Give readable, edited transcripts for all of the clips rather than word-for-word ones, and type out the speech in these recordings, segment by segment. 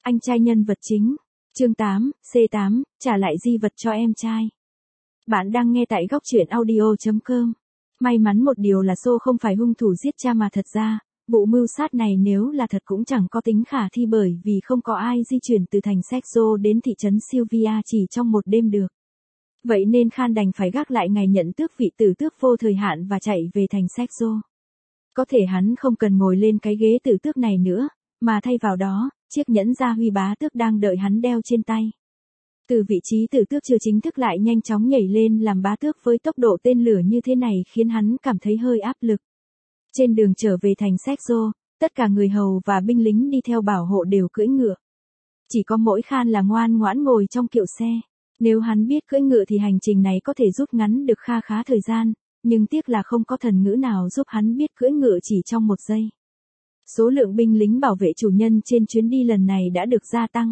Anh trai nhân vật chính. Chương 8, C8, trả lại di vật cho em trai. Bạn đang nghe tại góc truyện audio.com. May mắn một điều là Sô không phải hung thủ giết cha mà thật ra, vụ mưu sát này nếu là thật cũng chẳng có tính khả thi bởi vì không có ai di chuyển từ thành Sexo đến thị trấn Sylvia chỉ trong một đêm được. Vậy nên Khan đành phải gác lại ngày nhận tước vị tử tước vô thời hạn và chạy về thành Sexo. Có thể hắn không cần ngồi lên cái ghế tử tước này nữa, mà thay vào đó, chiếc nhẫn gia huy bá tước đang đợi hắn đeo trên tay. Từ vị trí tử tước chưa chính thức lại nhanh chóng nhảy lên làm bá tước với tốc độ tên lửa như thế này khiến hắn cảm thấy hơi áp lực. Trên đường trở về thành Sexo, tất cả người hầu và binh lính đi theo bảo hộ đều cưỡi ngựa. Chỉ có mỗi Khan là ngoan ngoãn ngồi trong kiệu xe. Nếu hắn biết cưỡi ngựa thì hành trình này có thể rút ngắn được kha khá thời gian, nhưng tiếc là không có thần ngữ nào giúp hắn biết cưỡi ngựa chỉ trong một giây. Số lượng binh lính bảo vệ chủ nhân trên chuyến đi lần này đã được gia tăng.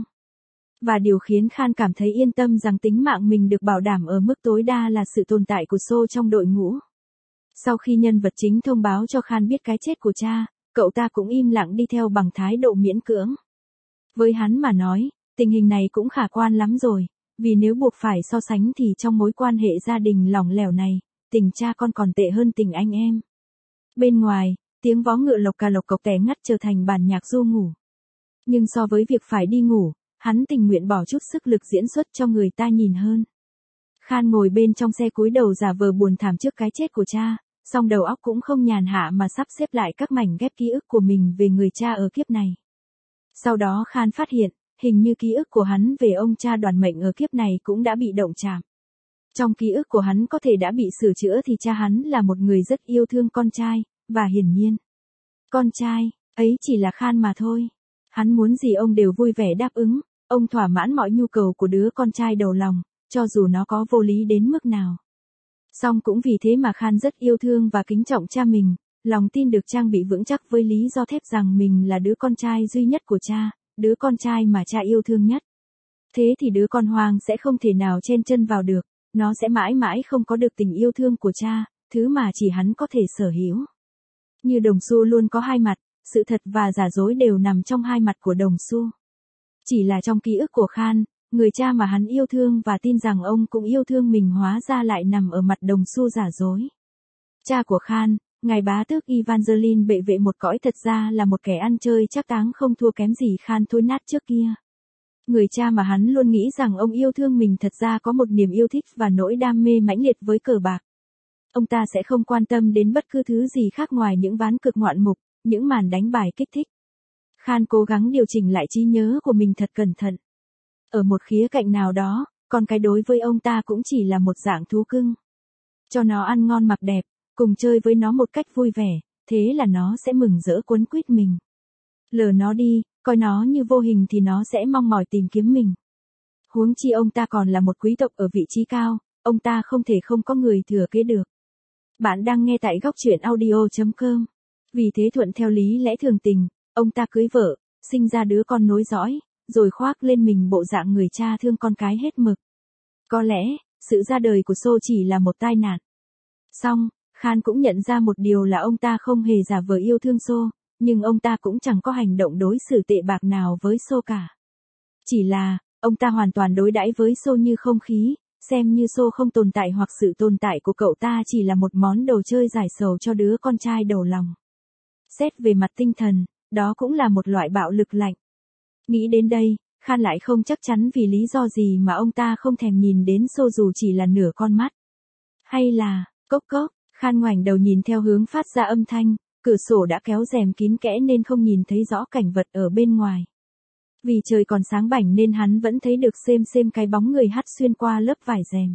Và điều khiến Khan cảm thấy yên tâm rằng tính mạng mình được bảo đảm ở mức tối đa là sự tồn tại của Sô trong đội ngũ. Sau khi nhân vật chính thông báo cho Khan biết cái chết của cha, cậu ta cũng im lặng đi theo bằng thái độ miễn cưỡng. Với hắn mà nói, tình hình này cũng khả quan lắm rồi, vì nếu buộc phải so sánh thì trong mối quan hệ gia đình lỏng lẻo này, tình cha con còn tệ hơn tình anh em. Bên ngoài, tiếng vó ngựa lộc cà lộc cộc tẻ ngắt trở thành bản nhạc ru ngủ. Nhưng so với việc phải đi ngủ, hắn tình nguyện bỏ chút sức lực diễn xuất cho người ta nhìn hơn. Khan ngồi bên trong xe cúi đầu giả vờ buồn thảm trước cái chết của cha, song đầu óc cũng không nhàn hạ mà sắp xếp lại các mảnh ghép ký ức của mình về người cha ở kiếp này. Sau đó Khan phát hiện, hình như ký ức của hắn về ông cha đoàn mệnh ở kiếp này cũng đã bị động chạm. Trong ký ức của hắn có thể đã bị sửa chữa thì cha hắn là một người rất yêu thương con trai, và hiển nhiên, con trai ấy chỉ là Khan mà thôi. Hắn muốn gì ông đều vui vẻ đáp ứng, ông thỏa mãn mọi nhu cầu của đứa con trai đầu lòng, cho dù nó có vô lý đến mức nào. Song cũng vì thế mà Khan rất yêu thương và kính trọng cha mình, lòng tin được trang bị vững chắc với lý do thép rằng mình là đứa con trai duy nhất của cha, đứa con trai mà cha yêu thương nhất. Thế thì đứa con hoang sẽ không thể nào chen chân vào được, nó sẽ mãi mãi không có được tình yêu thương của cha, thứ mà chỉ hắn có thể sở hữu. Như đồng xu luôn có hai mặt, sự thật và giả dối đều nằm trong hai mặt của đồng xu. Chỉ là trong ký ức của Khan, người cha mà hắn yêu thương và tin rằng ông cũng yêu thương mình hóa ra lại nằm ở mặt đồng xu giả dối. Cha của Khan, ngài bá tước Evangeline bệ vệ một cõi thật ra là một kẻ ăn chơi chắc táng không thua kém gì Khan thối nát trước kia. Người cha mà hắn luôn nghĩ rằng ông yêu thương mình thật ra có một niềm yêu thích và nỗi đam mê mãnh liệt với cờ bạc. Ông ta sẽ không quan tâm đến bất cứ thứ gì khác ngoài những ván cược ngoạn mục, những màn đánh bài kích thích. Khan cố gắng điều chỉnh lại trí nhớ của mình thật cẩn thận. Ở một khía cạnh nào đó, con cái đối với ông ta cũng chỉ là một dạng thú cưng. Cho nó ăn ngon mặc đẹp, cùng chơi với nó một cách vui vẻ, thế là nó sẽ mừng rỡ quấn quýt mình. Lờ nó đi, coi nó như vô hình thì nó sẽ mong mỏi tìm kiếm mình. Huống chi ông ta còn là một quý tộc ở vị trí cao, ông ta không thể không có người thừa kế được. Bạn đang nghe tại góc truyện audio.com. Vì thế thuận theo lý lẽ thường tình, ông ta cưới vợ, sinh ra đứa con nối dõi, rồi khoác lên mình bộ dạng người cha thương con cái hết mực. Có lẽ, sự ra đời của Sô chỉ là một tai nạn. Song, Khan cũng nhận ra một điều là ông ta không hề giả vờ yêu thương Sô, nhưng ông ta cũng chẳng có hành động đối xử tệ bạc nào với Sô cả. Chỉ là, ông ta hoàn toàn đối đãi với Sô như không khí, xem như Sô không tồn tại hoặc sự tồn tại của cậu ta chỉ là một món đồ chơi giải sầu cho đứa con trai đầu lòng. Xét về mặt tinh thần, đó cũng là một loại bạo lực lạnh. Nghĩ đến đây, Khan lại không chắc chắn vì lý do gì mà ông ta không thèm nhìn đến Sô dù chỉ là nửa con mắt. Hay là, cốc cốc, Khan ngoảnh đầu nhìn theo hướng phát ra âm thanh, cửa sổ đã kéo rèm kín kẽ nên không nhìn thấy rõ cảnh vật ở bên ngoài. Vì trời còn sáng bảnh nên hắn vẫn thấy được xem cái bóng người hắt xuyên qua lớp vải rèm.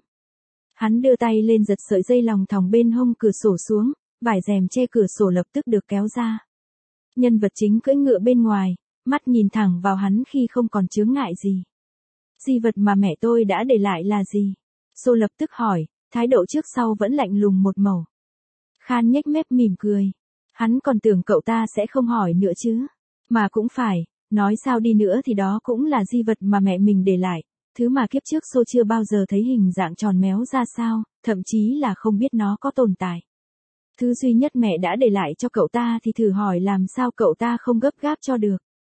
Hắn đưa tay lên giật sợi dây lòng thòng bên hông cửa sổ xuống, vải rèm che cửa sổ lập tức được kéo ra. Nhân vật chính cưỡi ngựa bên ngoài, mắt nhìn thẳng vào hắn khi không còn chướng ngại gì. Di vật mà mẹ tôi đã để lại là gì? Sô lập tức hỏi, thái độ trước sau vẫn lạnh lùng một màu. Khan nhếch mép mỉm cười. Hắn còn tưởng cậu ta sẽ không hỏi nữa chứ. Mà cũng phải, nói sao đi nữa thì đó cũng là di vật mà mẹ mình để lại, thứ mà kiếp trước Sô chưa bao giờ thấy hình dạng tròn méo ra sao, thậm chí là không biết nó có tồn tại. Thứ duy nhất mẹ đã để lại cho cậu ta thì thử hỏi làm sao cậu ta không gấp gáp cho được.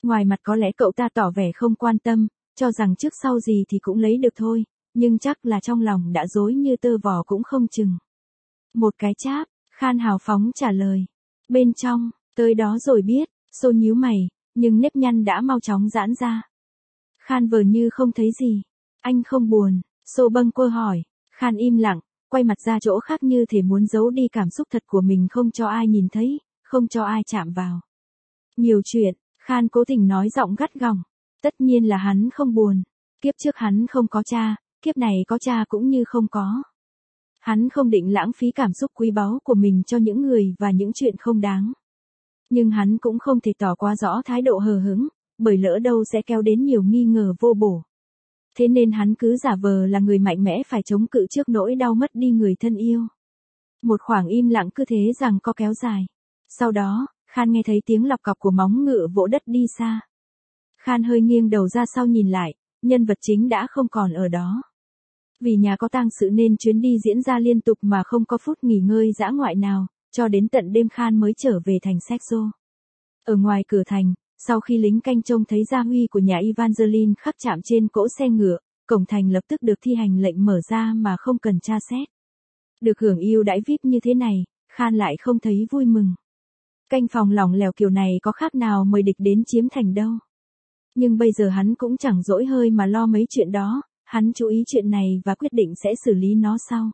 Ngoài mặt có lẽ cậu ta tỏ vẻ không quan tâm, cho rằng trước sau gì thì cũng lấy được thôi, nhưng chắc là trong lòng đã rối như tơ vò cũng không chừng. Một cái cháp, Khan hào phóng trả lời. Bên trong, tới đó rồi biết, Xô nhíu mày, nhưng nếp nhăn đã mau chóng giãn ra. Khan vờ như không thấy gì. Anh không buồn, Xô bâng quơ hỏi. Khan im lặng, quay mặt ra chỗ khác như thể muốn giấu đi cảm xúc thật của mình không cho ai nhìn thấy, không cho ai chạm vào. Nhiều chuyện, Khan cố tình nói giọng gắt gỏng. Tất nhiên là hắn không buồn. Kiếp trước hắn không có cha, kiếp này có cha cũng như không có. Hắn không định lãng phí cảm xúc quý báu của mình cho những người và những chuyện không đáng. Nhưng hắn cũng không thể tỏ quá rõ thái độ hờ hững, bởi lỡ đâu sẽ kéo đến nhiều nghi ngờ vô bổ. Thế nên hắn cứ giả vờ là người mạnh mẽ phải chống cự trước nỗi đau mất đi người thân yêu. Một khoảng im lặng cứ thế rằng có kéo dài. Sau đó, Khan nghe thấy tiếng lọc cọc của móng ngựa vỗ đất đi xa. Khan hơi nghiêng đầu ra sau nhìn lại, nhân vật chính đã không còn ở đó. Vì nhà có tang sự nên chuyến đi diễn ra liên tục mà không có phút nghỉ ngơi dã ngoại nào, cho đến tận đêm Khan mới trở về thành Sexo. Ở ngoài cửa thành, sau khi lính canh trông thấy gia huy của nhà Evangeline khắc chạm trên cỗ xe ngựa, cổng thành lập tức được thi hành lệnh mở ra mà không cần tra xét. Được hưởng ưu đãi VIP như thế này, Khan lại không thấy vui mừng. Canh phòng lỏng lẻo kiểu này có khác nào mời địch đến chiếm thành đâu. Nhưng bây giờ hắn cũng chẳng dỗi hơi mà lo mấy chuyện đó, hắn chú ý chuyện này và quyết định sẽ xử lý nó sau.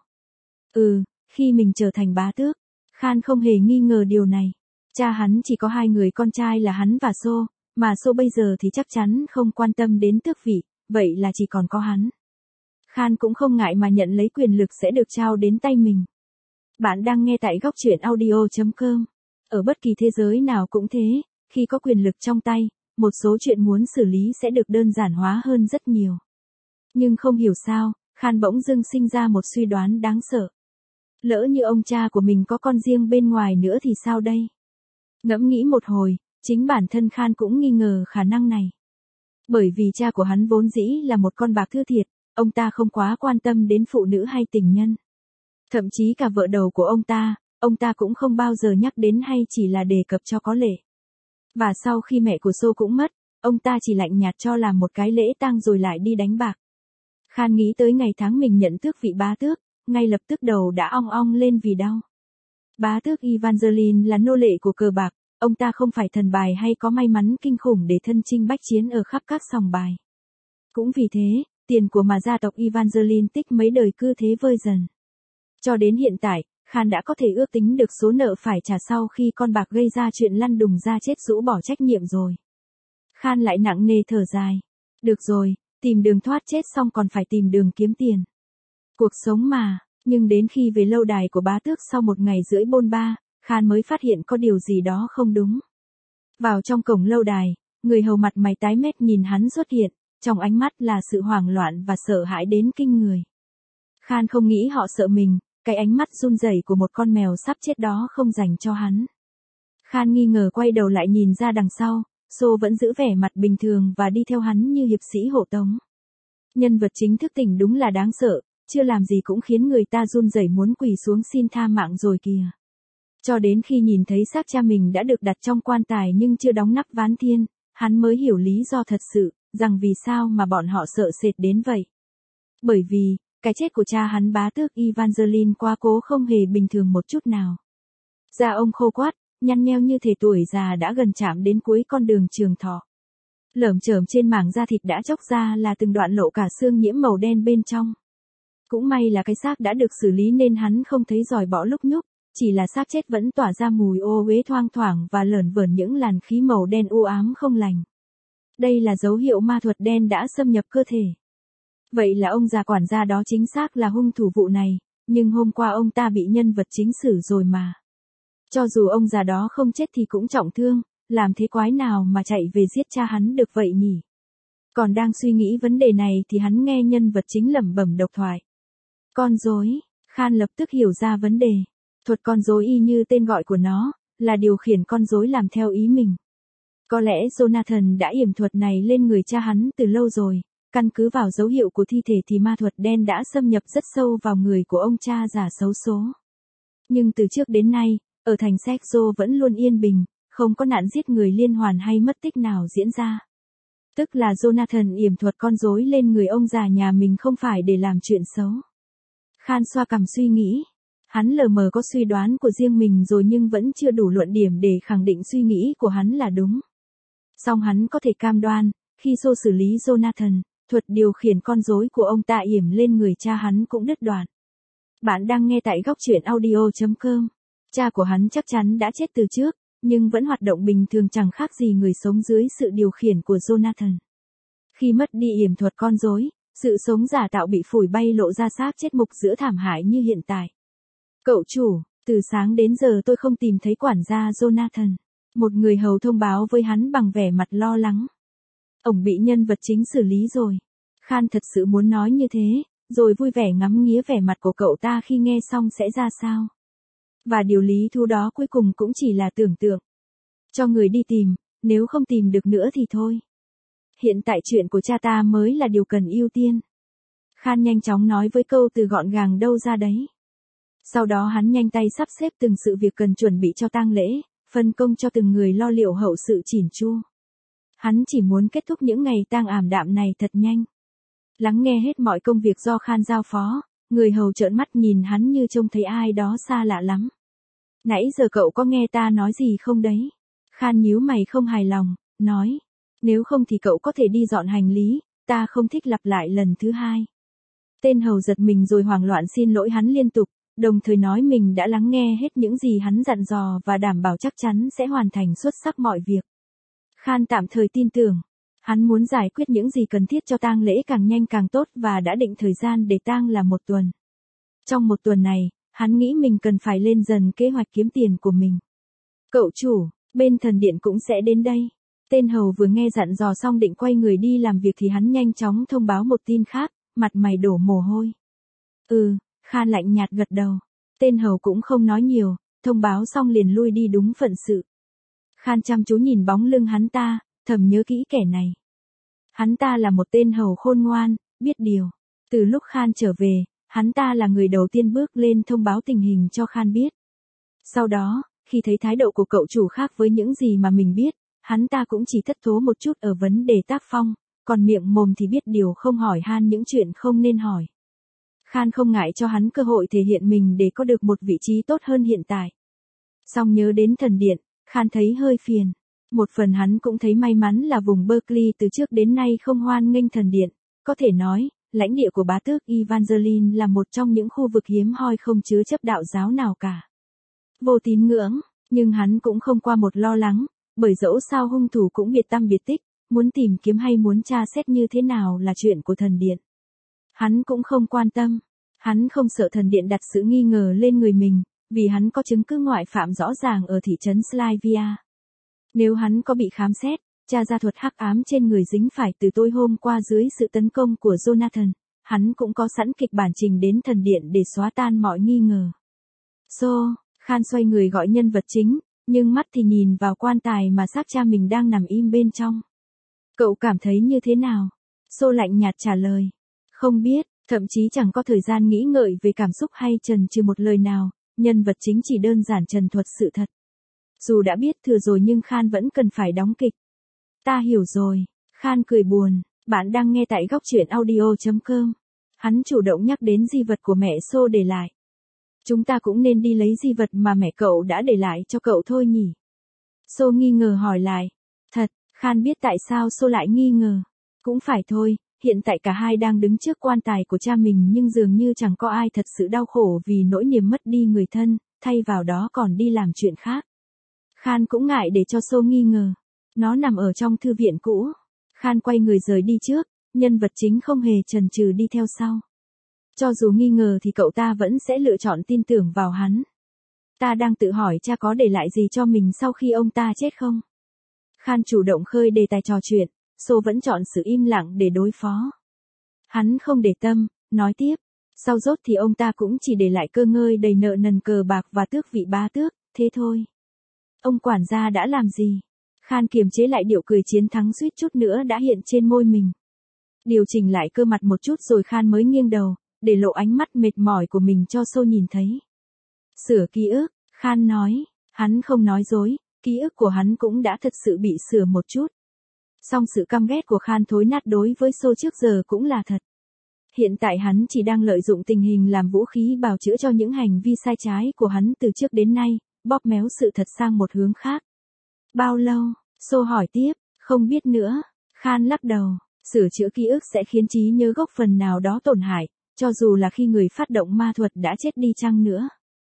Khi mình trở thành bá tước, Khan không hề nghi ngờ điều này. Cha hắn chỉ có 2 người con trai là hắn và Xô, mà Xô bây giờ thì chắc chắn không quan tâm đến tước vị, vậy là chỉ còn có hắn. Khan cũng không ngại mà nhận lấy quyền lực sẽ được trao đến tay mình. Bạn đang nghe tại góc truyện audio.com. Ở bất kỳ thế giới nào cũng thế, khi có quyền lực trong tay, một số chuyện muốn xử lý sẽ được đơn giản hóa hơn rất nhiều. Nhưng không hiểu sao, Khan bỗng dưng sinh ra một suy đoán đáng sợ. Lỡ như ông cha của mình có con riêng bên ngoài nữa thì sao đây? Ngẫm nghĩ một hồi, chính bản thân Khan cũng nghi ngờ khả năng này. Bởi vì cha của hắn vốn dĩ là một con bạc thưa thiệt, ông ta không quá quan tâm đến phụ nữ hay tình nhân. Thậm chí cả vợ đầu của ông ta cũng không bao giờ nhắc đến hay chỉ là đề cập cho có lệ. Và sau khi mẹ của Xô cũng mất, ông ta chỉ lạnh nhạt cho làm một cái lễ tang rồi lại đi đánh bạc. Khan nghĩ tới ngày tháng mình nhận tước vị bá tước, ngay lập tức đầu đã ong ong lên vì đau. Bá tước Evangeline là nô lệ của cờ bạc, ông ta không phải thần bài hay có may mắn kinh khủng để thân chinh bách chiến ở khắp các sòng bài. Cũng vì thế, tiền của mà gia tộc Evangeline tích mấy đời cứ thế vơi dần. Cho đến hiện tại, Khan đã có thể ước tính được số nợ phải trả sau khi con bạc gây ra chuyện lăn đùng ra chết rũ bỏ trách nhiệm rồi. Khan lại nặng nề thở dài. Được rồi, tìm đường thoát chết xong còn phải tìm đường kiếm tiền. Cuộc sống mà, nhưng đến khi về lâu đài của bá tước sau 1 ngày rưỡi bôn ba, Khan mới phát hiện có điều gì đó không đúng. Vào trong cổng lâu đài, người hầu mặt mày tái mét nhìn hắn xuất hiện, trong ánh mắt là sự hoảng loạn và sợ hãi đến kinh người. Khan không nghĩ họ sợ mình, cái ánh mắt run rẩy của một con mèo sắp chết đó không dành cho hắn. Khan nghi ngờ quay đầu lại nhìn ra đằng sau, Xô vẫn giữ vẻ mặt bình thường và đi theo hắn như hiệp sĩ hộ tống. Nhân vật chính thức tỉnh đúng là đáng sợ, chưa làm gì cũng khiến người ta run rẩy muốn quỳ xuống xin tha mạng rồi kìa. Cho đến khi nhìn thấy xác cha mình đã được đặt trong quan tài nhưng chưa đóng nắp ván thiên, hắn mới hiểu lý do thật sự, rằng vì sao mà bọn họ sợ sệt đến vậy. Bởi vì, cái chết của cha hắn bá tước Evangeline quá cố không hề bình thường một chút nào. Da ông khô quắt, nhăn nheo như thể tuổi già đã gần chạm đến cuối con đường trường thọ. Lởm chởm trên mảng da thịt đã chóc ra là từng đoạn lộ cả xương nhiễm màu đen bên trong. Cũng may là cái xác đã được xử lý nên hắn không thấy giòi bọ lúc nhúc, chỉ là xác chết vẫn tỏa ra mùi ô uế thoang thoảng và lởn vởn những làn khí màu đen u ám không lành. Đây là dấu hiệu ma thuật đen đã xâm nhập cơ thể. Vậy là ông già quản gia đó chính xác là hung thủ vụ này, nhưng hôm qua ông ta bị nhân vật chính xử rồi mà. Cho dù ông già đó không chết thì cũng trọng thương, làm thế quái nào mà chạy về giết cha hắn được vậy nhỉ? Còn đang suy nghĩ vấn đề này thì hắn nghe nhân vật chính lẩm bẩm độc thoại. Con rối, Khan lập tức hiểu ra vấn đề. Thuật con rối y như tên gọi của nó, là điều khiển con rối làm theo ý mình. Có lẽ Jonathan đã yểm thuật này lên người cha hắn từ lâu rồi, căn cứ vào dấu hiệu của thi thể thì ma thuật đen đã xâm nhập rất sâu vào người của ông cha già xấu số. Nhưng từ trước đến nay, ở thành Sexo vẫn luôn yên bình, không có nạn giết người liên hoàn hay mất tích nào diễn ra. Tức là Jonathan yểm thuật con rối lên người ông già nhà mình không phải để làm chuyện xấu. Khan xoa cằm suy nghĩ. Hắn lờ mờ có suy đoán của riêng mình rồi nhưng vẫn chưa đủ luận điểm để khẳng định suy nghĩ của hắn là đúng. Song hắn có thể cam đoan, khi Sô xử lý Jonathan, thuật điều khiển con rối của ông ta yểm lên người cha hắn cũng đứt đoạn. Bạn đang nghe tại góc truyện audio.com. Cha của hắn chắc chắn đã chết từ trước, nhưng vẫn hoạt động bình thường chẳng khác gì người sống dưới sự điều khiển của Jonathan. Khi mất đi yểm thuật con rối, sự sống giả tạo bị phủi bay lộ ra xác chết mục giữa thảm hại như hiện tại. Cậu chủ, từ sáng đến giờ tôi không tìm thấy quản gia Jonathan. Một người hầu thông báo với hắn bằng vẻ mặt lo lắng. Ổng bị nhân vật chính xử lý rồi. Khan thật sự muốn nói như thế, rồi vui vẻ ngắm nghía vẻ mặt của cậu ta khi nghe xong sẽ ra sao. Và điều lý thú đó cuối cùng cũng chỉ là tưởng tượng. Cho người đi tìm, nếu không tìm được nữa thì thôi. Hiện tại chuyện của cha ta mới là điều cần ưu tiên. Khan nhanh chóng nói với câu từ gọn gàng đâu ra đấy. Sau đó hắn nhanh tay sắp xếp từng sự việc cần chuẩn bị cho tang lễ, phân công cho từng người lo liệu hậu sự chỉn chu. Hắn chỉ muốn kết thúc những ngày tang ảm đạm này thật nhanh. Lắng nghe hết mọi công việc do Khan giao phó, người hầu trợn mắt nhìn hắn như trông thấy ai đó xa lạ lắm. Nãy giờ cậu có nghe ta nói gì không đấy? Khan nhíu mày không hài lòng, nói. Nếu không thì cậu có thể đi dọn hành lý, ta không thích lặp lại lần thứ hai. Tên hầu giật mình rồi hoảng loạn xin lỗi hắn liên tục, đồng thời nói mình đã lắng nghe hết những gì hắn dặn dò và đảm bảo chắc chắn sẽ hoàn thành xuất sắc mọi việc. Khan tạm thời tin tưởng. Hắn muốn giải quyết những gì cần thiết cho tang lễ càng nhanh càng tốt và đã định thời gian để tang là 1 tuần. Trong 1 tuần này, hắn nghĩ mình cần phải lên dần kế hoạch kiếm tiền của mình. Cậu chủ, bên thần điện cũng sẽ đến đây. Tên hầu vừa nghe dặn dò xong định quay người đi làm việc thì hắn nhanh chóng thông báo một tin khác, mặt mày đổ mồ hôi. Khan lạnh nhạt gật đầu. Tên hầu cũng không nói nhiều, thông báo xong liền lui đi đúng phận sự. Khan chăm chú nhìn bóng lưng hắn ta, thầm nhớ kỹ kẻ này. Hắn ta là một tên hầu khôn ngoan, biết điều. Từ lúc Khan trở về, hắn ta là người đầu tiên bước lên thông báo tình hình cho Khan biết. Sau đó, khi thấy thái độ của cậu chủ khác với những gì mà mình biết, hắn ta cũng chỉ thất thố một chút ở vấn đề tác phong, còn miệng mồm thì biết điều không hỏi han những chuyện không nên hỏi. Khan không ngại cho hắn cơ hội thể hiện mình để có được một vị trí tốt hơn hiện tại. Song nhớ đến thần điện, Khan thấy hơi phiền. Một phần hắn cũng thấy may mắn là vùng Berkeley từ trước đến nay không hoan nghênh thần điện. Có thể nói, lãnh địa của bá tước Evangeline là một trong những khu vực hiếm hoi không chứa chấp đạo giáo nào cả. Vô tín ngưỡng, nhưng hắn cũng không qua một lo lắng, bởi dẫu sao hung thủ cũng biệt tăm biệt tích, muốn tìm kiếm hay muốn tra xét như thế nào là chuyện của thần điện. Hắn cũng không quan tâm, hắn không sợ thần điện đặt sự nghi ngờ lên người mình, vì hắn có chứng cứ ngoại phạm rõ ràng ở thị trấn Slyvia. Nếu hắn có bị khám xét, tra ra thuật hắc ám trên người dính phải từ tối hôm qua dưới sự tấn công của Jonathan, hắn cũng có sẵn kịch bản trình đến thần điện để xóa tan mọi nghi ngờ. Khan xoay người gọi nhân vật chính, nhưng mắt thì nhìn vào quan tài mà xác cha mình đang nằm im bên trong. Cậu cảm thấy như thế nào? Lạnh nhạt trả lời. Không biết, thậm chí chẳng có thời gian nghĩ ngợi về cảm xúc hay chần chừ một lời nào, nhân vật chính chỉ đơn giản trần thuật sự thật. Dù đã biết thừa rồi nhưng Khan vẫn cần phải đóng kịch. Ta hiểu rồi. Khan cười buồn. Bạn đang nghe tại góc truyện audio.com. Hắn chủ động nhắc đến di vật của mẹ để lại. Chúng ta cũng nên đi lấy di vật mà mẹ cậu đã để lại cho cậu thôi nhỉ? Nghi ngờ hỏi lại. Thật, Khan biết tại sao lại nghi ngờ. Cũng phải thôi, hiện tại cả hai đang đứng trước quan tài của cha mình nhưng dường như chẳng có ai thật sự đau khổ vì nỗi niềm mất đi người thân, thay vào đó còn đi làm chuyện khác. Khan cũng ngại để cho nghi ngờ. Nó nằm ở trong thư viện cũ. Khan quay người rời đi trước, nhân vật chính không hề chần chừ đi theo sau. Cho dù nghi ngờ thì cậu ta vẫn sẽ lựa chọn tin tưởng vào hắn. Ta đang tự hỏi cha có để lại gì cho mình sau khi ông ta chết không? Khan chủ động khơi đề tài trò chuyện, vẫn chọn sự im lặng để đối phó. Hắn không để tâm, nói tiếp. Sau rốt thì ông ta cũng chỉ để lại cơ ngơi đầy nợ nần cờ bạc và tước vị bá tước, thế thôi. Ông quản gia đã làm gì? Khan kiềm chế lại điệu cười chiến thắng suýt chút nữa đã hiện trên môi mình. Điều chỉnh lại cơ mặt một chút rồi Khan mới nghiêng đầu, để lộ ánh mắt mệt mỏi của mình cho nhìn thấy. Sửa ký ức, Khan nói, hắn không nói dối, Ký ức của hắn cũng đã thật sự bị sửa một chút. Song sự căm ghét của Khan Thối Nát đối với Sô trước giờ cũng là thật. Hiện tại hắn chỉ đang lợi dụng tình hình làm vũ khí bào chữa cho những hành vi sai trái của hắn từ trước đến nay, bóp méo sự thật sang một hướng khác. Bao lâu? Sô hỏi tiếp, không biết nữa. Khan lắc đầu, sửa chữa ký ức sẽ khiến trí nhớ gốc phần nào đó tổn hại, cho dù là khi người phát động ma thuật đã chết đi chăng nữa.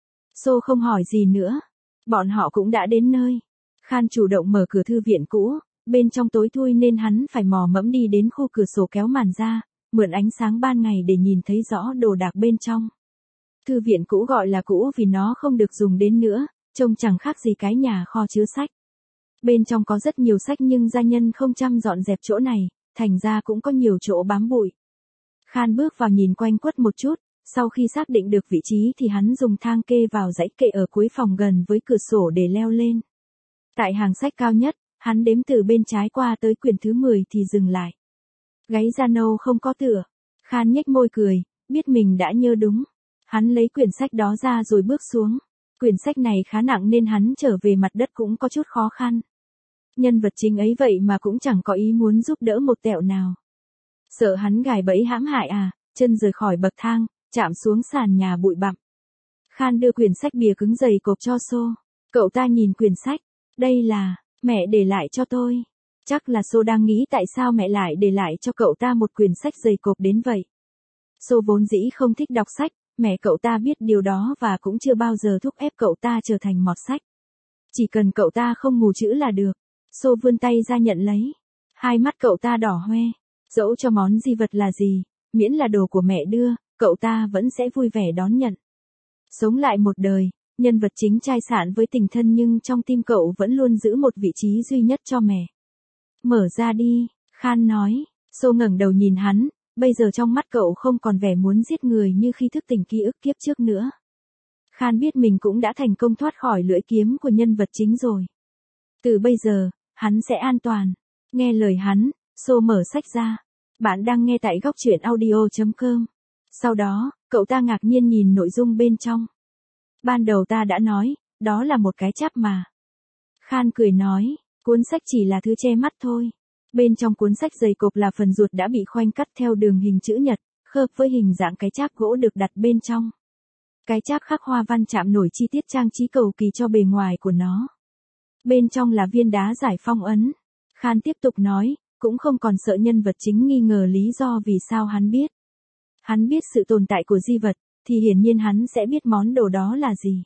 Sô không hỏi gì nữa. Bọn họ cũng đã đến nơi. Khan chủ động mở cửa thư viện cũ, bên trong tối thui nên hắn phải mò mẫm đi đến khu cửa sổ kéo màn ra, mượn ánh sáng ban ngày để nhìn thấy rõ đồ đạc bên trong. Thư viện cũ gọi là cũ vì nó không được dùng đến nữa, trông chẳng khác gì cái nhà kho chứa sách. Bên trong có rất nhiều sách nhưng gia nhân không chăm dọn dẹp chỗ này, thành ra cũng có nhiều chỗ bám bụi. Khan bước vào nhìn quanh quất một chút, sau khi xác định được vị trí thì hắn dùng thang kê vào dãy kệ ở cuối phòng gần với cửa sổ để leo lên. Tại hàng sách cao nhất, hắn đếm từ bên trái qua tới quyển thứ 10 thì dừng lại. Gáy da nâu không có tựa. Khan nhếch môi cười, biết mình đã nhớ đúng. Hắn lấy quyển sách đó ra rồi bước xuống. Quyển sách này khá nặng nên hắn trở về mặt đất cũng có chút khó khăn. Nhân vật chính ấy vậy mà cũng chẳng có ý muốn giúp đỡ một tẹo nào. Sợ hắn gài bẫy hãm hại à, chân rời khỏi bậc thang, chạm xuống sàn nhà bụi bặm. Khan đưa quyển sách bìa cứng dày cộp cho Sô. Cậu ta nhìn quyển sách. Đây là, mẹ để lại cho tôi. Chắc là Sô đang nghĩ tại sao mẹ lại để lại cho cậu ta một quyển sách dày cộp đến vậy. Sô vốn dĩ không thích đọc sách, mẹ cậu ta biết điều đó và cũng chưa bao giờ thúc ép cậu ta trở thành mọt sách. Chỉ cần cậu ta không mù chữ là được. Sô vươn tay ra nhận lấy. Hai mắt cậu ta đỏ hoe. Dẫu cho món di vật là gì, miễn là đồ của mẹ đưa, cậu ta vẫn sẽ vui vẻ đón nhận. Sống lại một đời, nhân vật chính trai sạn với tình thân nhưng trong tim cậu vẫn luôn giữ một vị trí duy nhất cho mẹ. Mở ra đi, Khan nói. Sô ngẩng đầu nhìn hắn, bây giờ trong mắt cậu không còn vẻ muốn giết người như khi thức tỉnh ký ức kiếp trước nữa. Khan biết mình cũng đã thành công thoát khỏi lưỡi kiếm của nhân vật chính rồi. Từ bây giờ, hắn sẽ an toàn. Nghe lời hắn, Sô mở sách ra. Bạn đang nghe tại góc truyện audio.com. Sau đó, cậu ta ngạc nhiên nhìn nội dung bên trong. Ban đầu ta đã nói, đó là một cái cháp mà. Khan cười nói, cuốn sách chỉ là thứ che mắt thôi. Bên trong cuốn sách dày cộp là phần ruột đã bị khoanh cắt theo đường hình chữ nhật, khớp với hình dạng cái cháp gỗ được đặt bên trong. Cái cháp khắc hoa văn chạm nổi chi tiết trang trí cầu kỳ cho bề ngoài của nó. Bên trong là viên đá giải phong ấn. Khan tiếp tục nói, cũng không còn sợ nhân vật chính nghi ngờ lý do vì sao hắn biết. Hắn biết sự tồn tại của di vật, thì hiển nhiên hắn sẽ biết món đồ đó là gì.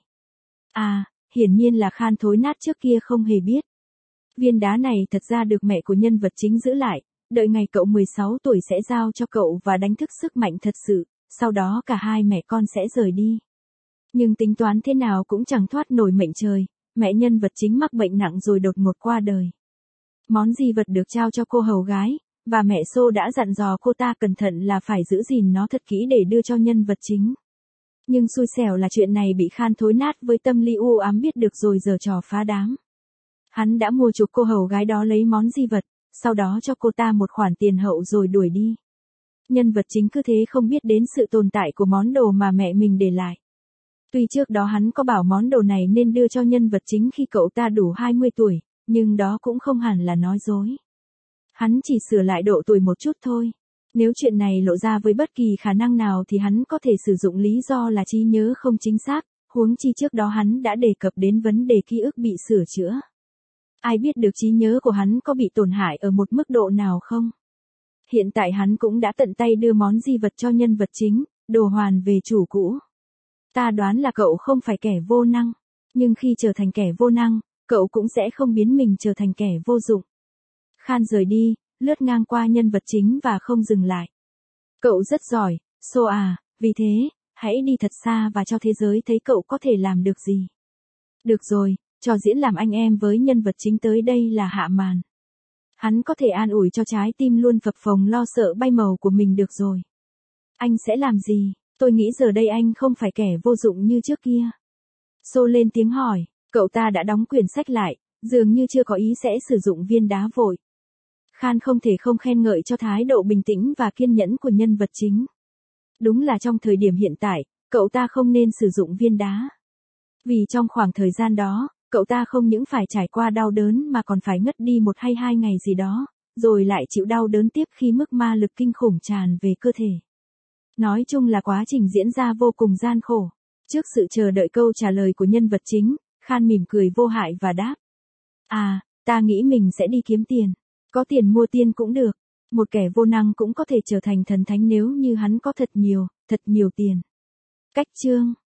À, hiển nhiên là Khan Thối Nát trước kia không hề biết. Viên đá này thật ra được mẹ của nhân vật chính giữ lại, đợi ngày cậu 16 tuổi sẽ giao cho cậu và đánh thức sức mạnh thật sự, sau đó cả hai mẹ con sẽ rời đi. Nhưng tính toán thế nào cũng chẳng thoát nổi mệnh trời, mẹ nhân vật chính mắc bệnh nặng rồi đột ngột qua đời. Món di vật được trao cho cô hầu gái, và mẹ Sô đã dặn dò cô ta cẩn thận là phải giữ gìn nó thật kỹ để đưa cho nhân vật chính. Nhưng xui xẻo là chuyện này bị Khan Thối Nát với tâm lý u ám biết được rồi giở trò phá đám. Hắn đã mua chuộc cô hầu gái đó lấy món di vật, sau đó cho cô ta một khoản tiền hậu rồi đuổi đi. Nhân vật chính cứ thế không biết đến sự tồn tại của món đồ mà mẹ mình để lại. Tuy trước đó hắn có bảo món đồ này nên đưa cho nhân vật chính khi cậu ta đủ 20 tuổi, nhưng đó cũng không hẳn là nói dối. Hắn chỉ sửa lại độ tuổi một chút thôi. Nếu chuyện này lộ ra với bất kỳ khả năng nào thì hắn có thể sử dụng lý do là trí nhớ không chính xác, huống chi trước đó hắn đã đề cập đến vấn đề ký ức bị sửa chữa. Ai biết được trí nhớ của hắn có bị tổn hại ở một mức độ nào không? Hiện tại hắn cũng đã tận tay đưa món di vật cho nhân vật chính, đồ hoàn về chủ cũ. Ta đoán là cậu không phải kẻ vô năng, nhưng khi trở thành kẻ vô năng, cậu cũng sẽ không biến mình trở thành kẻ vô dụng. Khan rời đi, lướt ngang qua nhân vật chính và không dừng lại. Cậu rất giỏi, Sô à, vì thế, hãy đi thật xa và cho thế giới thấy cậu có thể làm được gì. Được rồi, trò diễn làm anh em với nhân vật chính tới đây là hạ màn. Hắn có thể an ủi cho trái tim luôn phập phồng lo sợ bay màu của mình được rồi. Anh sẽ làm gì? Tôi nghĩ giờ đây anh không phải kẻ vô dụng như trước kia. Sô lên tiếng hỏi, cậu ta đã đóng quyển sách lại, dường như chưa có ý sẽ sử dụng viên đá vội. Khan không thể không khen ngợi cho thái độ bình tĩnh và kiên nhẫn của nhân vật chính. Đúng là trong thời điểm hiện tại, cậu ta không nên sử dụng viên đá. Vì trong khoảng thời gian đó, Cậu ta không những phải trải qua đau đớn mà còn phải ngất đi 1 hay 2 ngày gì đó, rồi lại chịu đau đớn tiếp khi mức ma lực kinh khủng tràn về cơ thể. Nói chung là quá trình diễn ra vô cùng gian khổ. Trước sự chờ đợi câu trả lời của nhân vật chính, Khan mỉm cười vô hại và đáp. À, ta nghĩ mình sẽ đi kiếm tiền. Có tiền mua tiên cũng được. Một kẻ vô năng cũng có thể trở thành thần thánh nếu như hắn có thật nhiều tiền. Cách chương